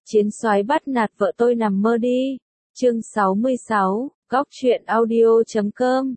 Chiến soái bắt nạt vợ tôi nằm mơ đi. Chương 66, góc truyện audio.com.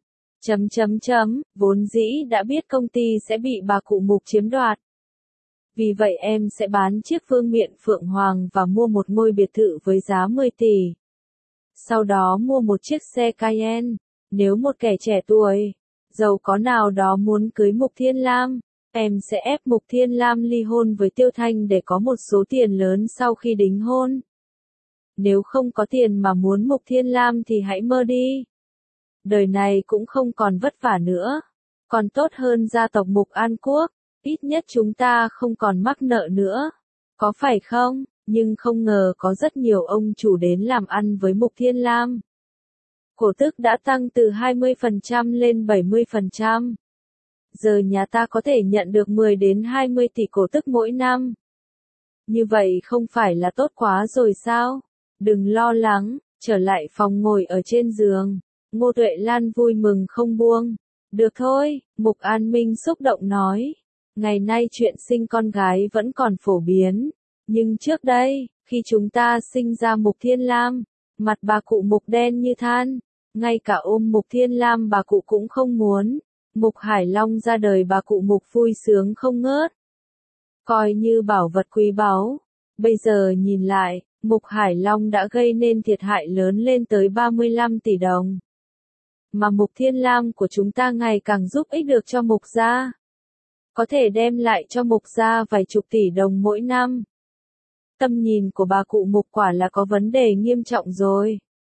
Vốn dĩ đã biết công ty sẽ bị bà cụ Mục chiếm đoạt. Vì vậy em sẽ bán chiếc vương miện Phượng Hoàng và mua một ngôi biệt thự với giá 10 tỷ. Sau đó mua một chiếc xe Cayenne. Nếu một kẻ trẻ tuổi, giàu có nào đó muốn cưới Mục Thiên Lam, em sẽ ép Mục Thiên Lam ly hôn với Tiêu Thanh để có một số tiền lớn sau khi đính hôn. Nếu không có tiền mà muốn Mục Thiên Lam thì hãy mơ đi. Đời này cũng không còn vất vả nữa. Còn tốt hơn gia tộc Mục An Quốc, ít nhất chúng ta không còn mắc nợ nữa. Có phải không? Nhưng không ngờ có rất nhiều ông chủ đến làm ăn với Mục Thiên Lam. Cổ tức đã tăng từ 20% lên 70%. Giờ nhà ta có thể nhận được 10 đến 20 tỷ cổ tức mỗi năm. Như vậy không phải là tốt quá rồi sao? Đừng lo lắng, trở lại phòng ngồi ở trên giường. Ngô Tuệ Lan vui mừng không buông. Được thôi, Mục An Minh xúc động nói. Ngày nay chuyện sinh con gái vẫn còn phổ biến. Nhưng trước đây, khi chúng ta sinh ra Mục Thiên Lam, mặt bà cụ Mục đen như than. Ngay cả ôm Mục Thiên Lam bà cụ cũng không muốn. Mục Hải Long ra đời bà cụ Mục vui sướng không ngớt. Coi như bảo vật quý báu. Bây giờ nhìn lại, Mục Hải Long đã gây nên thiệt hại lớn lên tới 35 tỷ đồng. Mà Mục Thiên Lam của chúng ta ngày càng giúp ích được cho Mục gia. Có thể đem lại cho Mục gia vài chục tỷ đồng mỗi năm. Tâm nhìn của bà cụ Mục quả là có vấn đề nghiêm trọng rồi.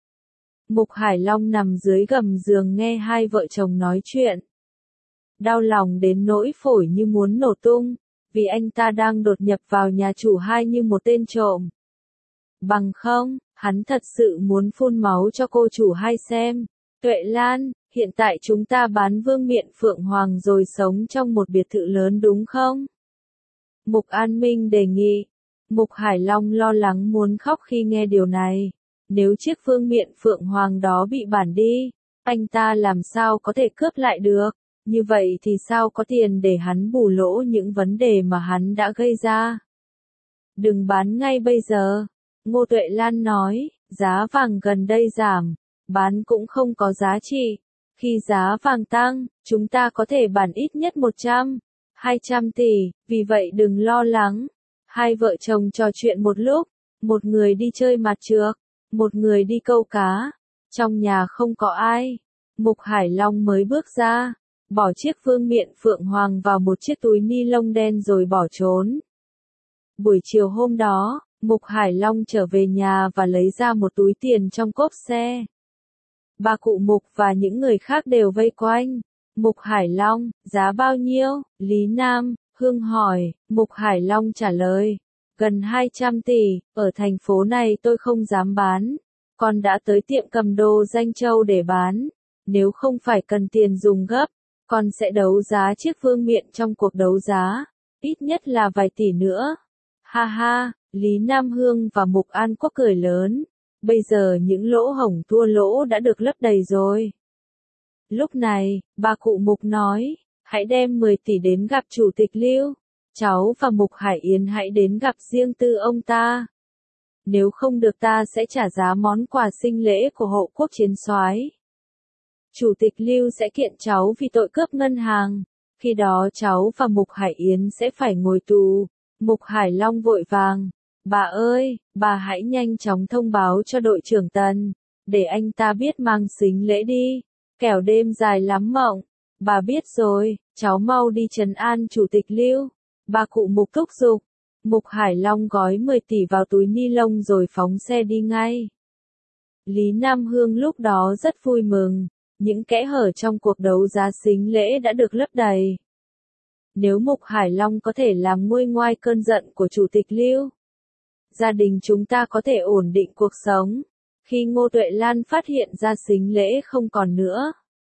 Mục Hải Long nằm dưới gầm giường nghe hai vợ chồng nói chuyện. Đau lòng đến nỗi phổi như muốn nổ tung, vì anh ta đang đột nhập vào nhà chủ hai như một tên trộm. Bằng không, hắn thật sự muốn phun máu cho cô chủ hai xem. Tuệ Lan, hiện tại chúng ta bán vương miện Phượng Hoàng rồi sống trong một biệt thự lớn đúng không? Mục An Minh đề nghị. Mục Hải Long lo lắng muốn khóc khi nghe điều này. Nếu chiếc vương miện Phượng Hoàng đó bị bản đi, anh ta làm sao có thể cướp lại được? Như vậy thì sao có tiền để hắn bù lỗ những vấn đề mà hắn đã gây ra? Đừng bán ngay bây giờ. Ngô Tuệ Lan nói, giá vàng gần đây giảm, bán cũng không có giá trị. Khi giá vàng tăng, chúng ta có thể bán ít nhất 100, 200 tỷ, vì vậy đừng lo lắng. Hai vợ chồng trò chuyện một lúc, một người đi chơi mặt trược, một người đi câu cá. Trong nhà không có ai. Mục Hải Long mới bước ra, bỏ chiếc vương miện Phượng Hoàng vào một chiếc túi ni lông đen rồi bỏ trốn. Buổi chiều hôm đó, Mục Hải Long trở về nhà và lấy ra một túi tiền trong cốp xe. Bà cụ Mục và những người khác đều vây quanh. Mục Hải Long, giá bao nhiêu? Lý Nam, Hương hỏi. Mục Hải Long trả lời, gần 200 tỷ, ở thành phố này tôi không dám bán. Con đã tới tiệm cầm đồ Danh Châu để bán. Nếu không phải cần tiền dùng gấp, con sẽ đấu giá chiếc vương miện trong cuộc đấu giá. Ít nhất là vài tỷ nữa. Ha ha, Lý Nam Hương và Mục An Quốc cười lớn. Bây giờ những lỗ hổng thua lỗ đã được lấp đầy rồi. Lúc này, bà cụ Mục nói, hãy đem 10 tỷ đến gặp Chủ tịch Lưu. Cháu và Mục Hải Yến hãy đến gặp riêng tư ông ta. Nếu không được ta sẽ trả giá món quà sinh lễ của hộ quốc chiến soái. Chủ tịch Lưu sẽ kiện cháu vì tội cướp ngân hàng. Khi đó cháu và Mục Hải Yến sẽ phải ngồi tù. Mục Hải Long vội vàng. Bà ơi, bà hãy nhanh chóng thông báo cho đội trưởng Tần, để anh ta biết mang sính lễ đi, kẻo đêm dài lắm mộng. Bà biết rồi, cháu mau đi trấn an Chủ tịch Lưu. Bà cụ Mục thúc giục. Mục Hải Long gói 10 tỷ vào túi ni lông rồi phóng xe đi ngay. Lý Nam Hương lúc đó rất vui mừng, những kẽ hở trong cuộc đấu giá sính lễ đã được lấp đầy. Nếu Mục Hải Long có thể làm nguôi ngoai cơn giận của Chủ tịch Lưu, gia đình chúng ta có thể ổn định cuộc sống. Khi Ngô Tuệ Lan phát hiện ra sính lễ không còn nữa,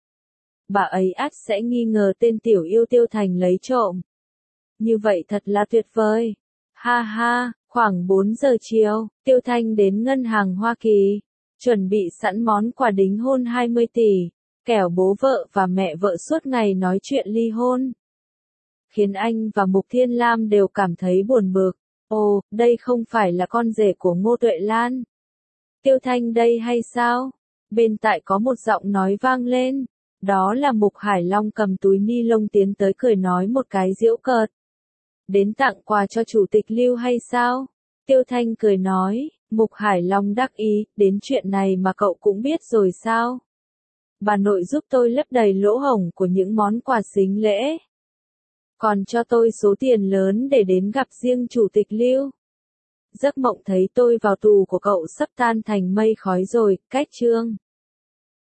bà ấy ắt sẽ nghi ngờ tên tiểu yêu Tiêu Thành lấy trộm. Như vậy thật là tuyệt vời. Ha ha, khoảng 4 giờ chiều, Tiêu Thanh đến ngân hàng Hoa Kỳ, chuẩn bị sẵn món quà đính hôn 20 tỷ, kẻo bố vợ và mẹ vợ suốt ngày nói chuyện ly hôn. Khiến anh và Mục Thiên Lam đều cảm thấy buồn bực. Ồ, đây không phải là con rể của Ngô Tuệ Lan. Tiêu Thanh đây hay sao? Bên tại có một giọng nói vang lên. Đó là Mục Hải Long cầm túi ni lông tiến tới cười nói một cái giễu cợt. Đến tặng quà cho Chủ tịch Lưu hay sao? Tiêu Thanh cười nói, Mục Hải Long đắc ý, đến chuyện này mà cậu cũng biết rồi sao? Bà nội giúp tôi lấp đầy lỗ hổng của những món quà sính lễ. Còn cho tôi số tiền lớn để đến gặp riêng Chủ tịch Lưu. Giấc mộng thấy tôi vào tù của cậu sắp tan thành mây khói rồi, cách chương.